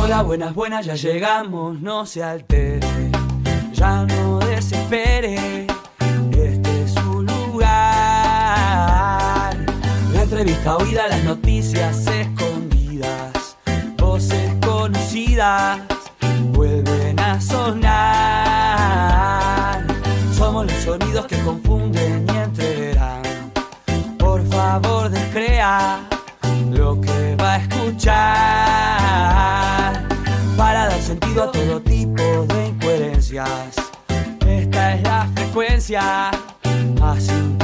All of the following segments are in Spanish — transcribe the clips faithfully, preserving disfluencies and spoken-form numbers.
Hola, buenas, buenas, ya llegamos, no se altere, ya no desespere, este es su lugar. La entrevista oída, las noticias escondidas, voces conocidas vuelven a sonar. Somos los sonidos que confunden y entreverán. Por favor, descrea lo que va a escuchar, para dar sentido a todo tipo de incoherencias. Esta es la frecuencia a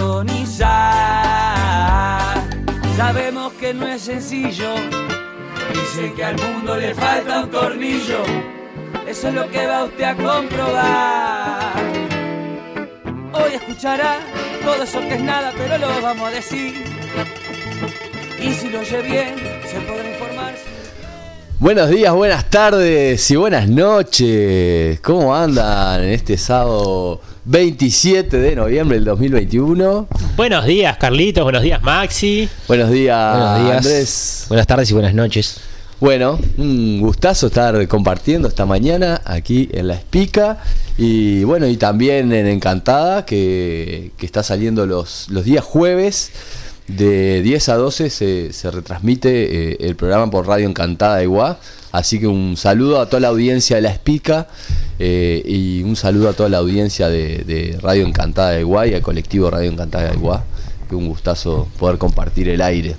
sintonizar. Sabemos que no es sencillo, dice que al mundo le falta un tornillo. Eso es lo que va usted a comprobar. Hoy escuchará todo eso que es nada, pero lo vamos a decir. Y si lo oye bien, se podrá informar. Buenos días, buenas tardes y buenas noches. ¿Cómo andan en este sábado veintisiete de noviembre del dos mil veintiuno? Buenos días, Carlitos. Buenos días, Maxi. Buenos días, buenos días, Andrés. Buenas tardes y buenas noches. Bueno, un gustazo estar compartiendo esta mañana aquí en La Espica. Y bueno, y también en Encantada, que, que está saliendo los, los días jueves. De diez a doce se, se retransmite eh, el programa por Radio Encantada de Iguá. Así que un saludo a toda la audiencia de La Espica eh, y un saludo a toda la audiencia de, de Radio Encantada de Iguá y al colectivo Radio Encantada de Iguá. Que un gustazo poder compartir el aire.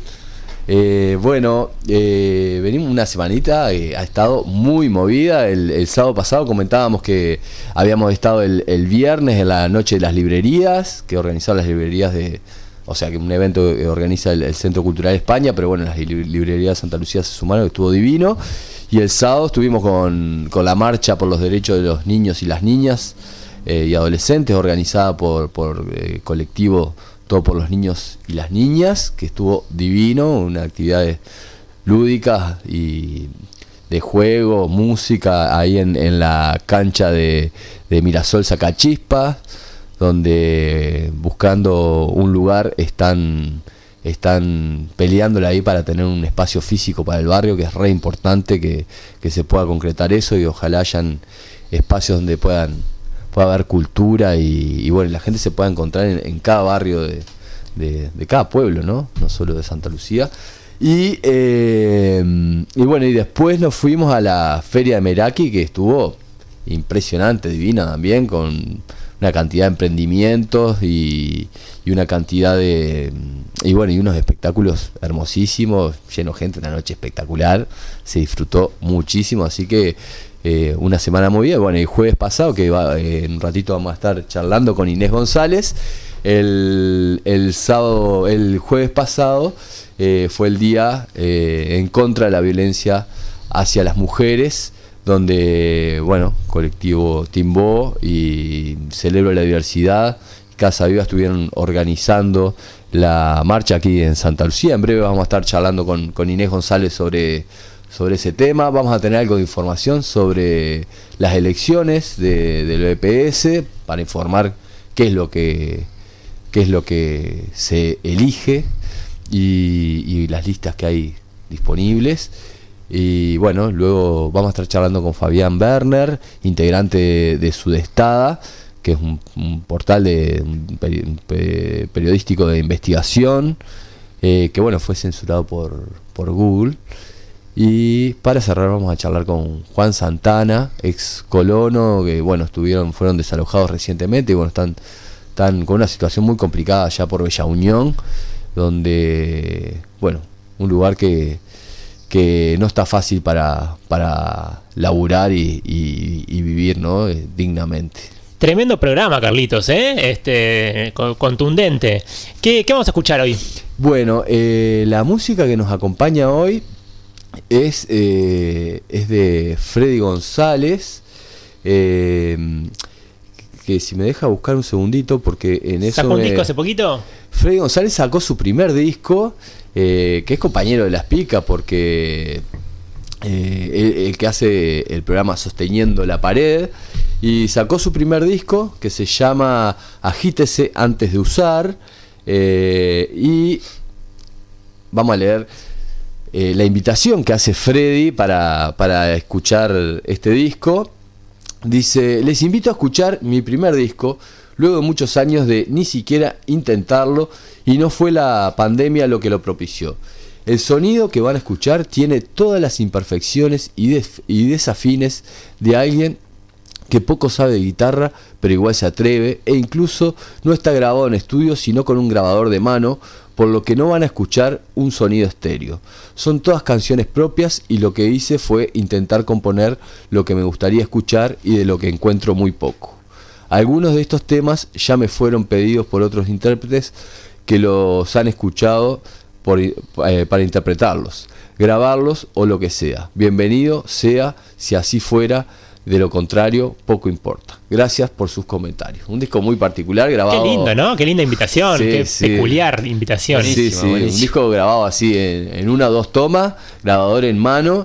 Eh, bueno, eh, venimos una semanita, eh, ha estado muy movida. El, el sábado pasado comentábamos que habíamos estado el, el viernes en la noche de las librerías, que organizaron las librerías de... O sea, que un evento que organiza el, el Centro Cultural España, pero bueno, las librerías de Santa Lucía se sumaron, que estuvo divino. Y el sábado estuvimos con, con la marcha por los derechos de los niños y las niñas eh, y adolescentes, organizada por, por eh, colectivo Todo por los Niños y las Niñas, que estuvo divino, una actividad lúdica y de juego, música, ahí en, en la cancha de, de Mirasol Sacachispa, donde buscando un lugar están, están peleándola ahí para tener un espacio físico para el barrio, que es re importante que, que se pueda concretar eso, y ojalá hayan espacios donde puedan pueda haber cultura y, y bueno, la gente se pueda encontrar en, en cada barrio de, de, de cada pueblo, ¿no? No solo de Santa Lucía. Y, eh, y bueno, y después nos fuimos a la Feria de Meraki, que estuvo impresionante, divina también, con una cantidad de emprendimientos y, y una cantidad de y bueno y unos espectáculos hermosísimos, lleno de gente, una noche espectacular, se disfrutó muchísimo, así que eh, una semana muy bien. Bueno, el jueves pasado, que va, eh, en un ratito vamos a estar charlando con Inés González, el, el sábado, el jueves pasado eh, fue el día eh, en contra de la violencia hacia las mujeres, donde, bueno, colectivo Timbó y Celebro la Diversidad, Casa Viva estuvieron organizando la marcha aquí en Santa Lucía. En breve vamos a estar charlando con, con Inés González sobre, sobre ese tema. Vamos a tener algo de información sobre las elecciones de, del B P S, para informar qué es lo que, qué es lo que se elige y, y las listas que hay disponibles. Y bueno, luego vamos a estar charlando con Fabián Werner, integrante de, de Sudestada, que es un, un portal de un peri, un periodístico de investigación, eh, que bueno, fue censurado por, por Google. Y para cerrar vamos a charlar con Juan Santana, ex colono, que bueno, estuvieron, fueron desalojados recientemente y bueno, están, están con una situación muy complicada allá por Bella Unión, donde, bueno, un lugar que que no está fácil para, para laburar y, y, y vivir, ¿no? eh, dignamente. Tremendo programa, Carlitos, ¿eh? Este, contundente. ¿Qué, qué vamos a escuchar hoy? Bueno, eh, la música que nos acompaña hoy es, eh, es de Freddy González, eh, que si me deja buscar un segundito, porque en eso... ¿Sacó un me... disco hace poquito? Freddy González sacó su primer disco, eh, que es compañero de La Espica, porque eh, el, el que hace el programa Sosteniendo la Pared, y sacó su primer disco que se llama Agítese antes de usar, eh, y vamos a leer eh, la invitación que hace Freddy para, para escuchar este disco. Dice: les invito a escuchar mi primer disco, luego de muchos años de ni siquiera intentarlo, y no fue la pandemia lo que lo propició. El sonido que van a escuchar tiene todas las imperfecciones y, des- y desafines de alguien que poco sabe de guitarra, pero igual se atreve, e incluso no está grabado en estudio, sino con un grabador de mano, por lo que no van a escuchar un sonido estéreo. Son todas canciones propias, y lo que hice fue intentar componer lo que me gustaría escuchar y de lo que encuentro muy poco. Algunos de estos temas ya me fueron pedidos por otros intérpretes que los han escuchado por, eh, para interpretarlos, grabarlos o lo que sea. Bienvenido sea si así fuera. De lo contrario, poco importa. Gracias por sus comentarios. Un disco muy particular, grabado... Qué lindo, ¿no? Qué linda invitación, sí, qué sí. peculiar invitación. Sí, Buenísimo, sí, buenísimo. un disco grabado así en, en una o dos tomas, grabador en mano,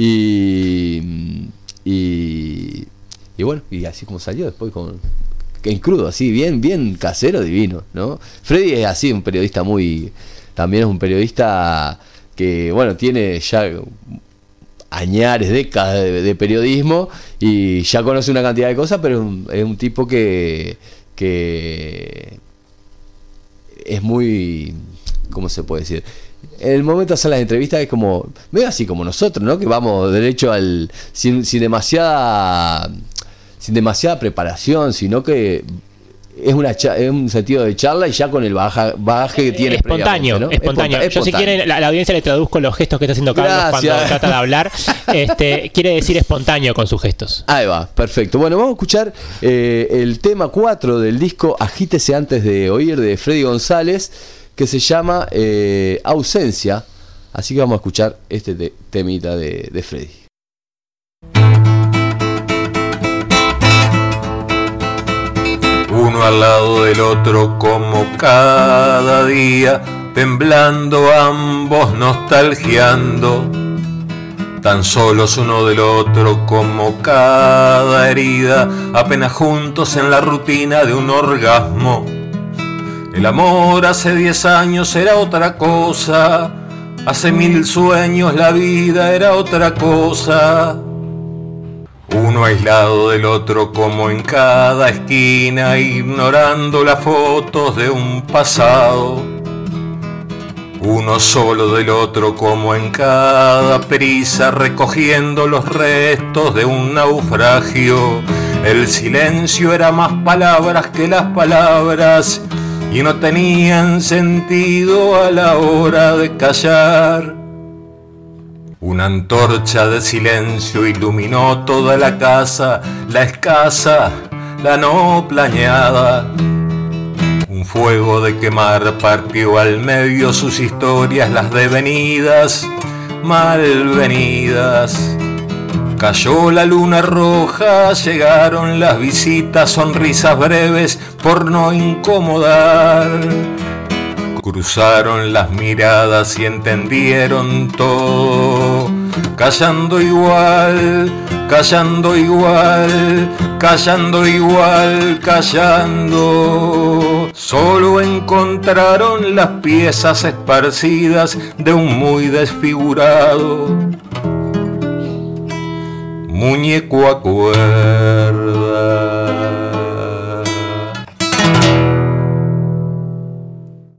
y, y, y bueno, y así como salió después con... en crudo, así, bien, bien casero, divino, ¿no? Freddy es así, un periodista muy... también es un periodista que, bueno, tiene ya... añares, décadas de, de periodismo, y ya conoce una cantidad de cosas, pero es un, es un tipo que, que es muy, ¿cómo se puede decir? En el momento de hacer las entrevistas es como, medio así como nosotros, ¿no? Que vamos derecho al, sin, sin demasiada, sin demasiada preparación, sino que es una cha- es un sentido de charla, y ya con el baja, bagaje que tiene espontáneo, previamente, ¿no? espontáneo. Esponta- Yo, si quieren, la, la audiencia le traduzco los gestos que está haciendo Carlos Gracias. cuando trata de hablar. Este, quiere decir espontáneo con sus gestos. Ahí va, perfecto. Bueno, vamos a escuchar eh, el tema cuatro del disco Agítese antes de oír, de Freddy González, que se llama eh, Ausencia. Así que vamos a escuchar este te- temita de, de Freddy. Uno al lado del otro como cada día, temblando ambos, nostalgiando, tan solos uno del otro como cada herida, apenas juntos en la rutina de un orgasmo. El amor hace diez años era otra cosa, hace mil sueños la vida era otra cosa. Uno aislado del otro como en cada esquina, ignorando las fotos de un pasado. Uno solo del otro como en cada prisa, recogiendo los restos de un naufragio. El silencio era más palabras que las palabras, y no tenían sentido a la hora de callar. Una antorcha de silencio iluminó toda la casa, la escasa, la no planeada. Un fuego de quemar partió al medio sus historias, las devenidas, malvenidas. Cayó la luna roja, llegaron las visitas, sonrisas breves por no incomodar. Cruzaron las miradas y entendieron todo, callando igual, callando igual, callando igual, callando. Solo encontraron las piezas esparcidas de un muy desfigurado muñeco a cuerda.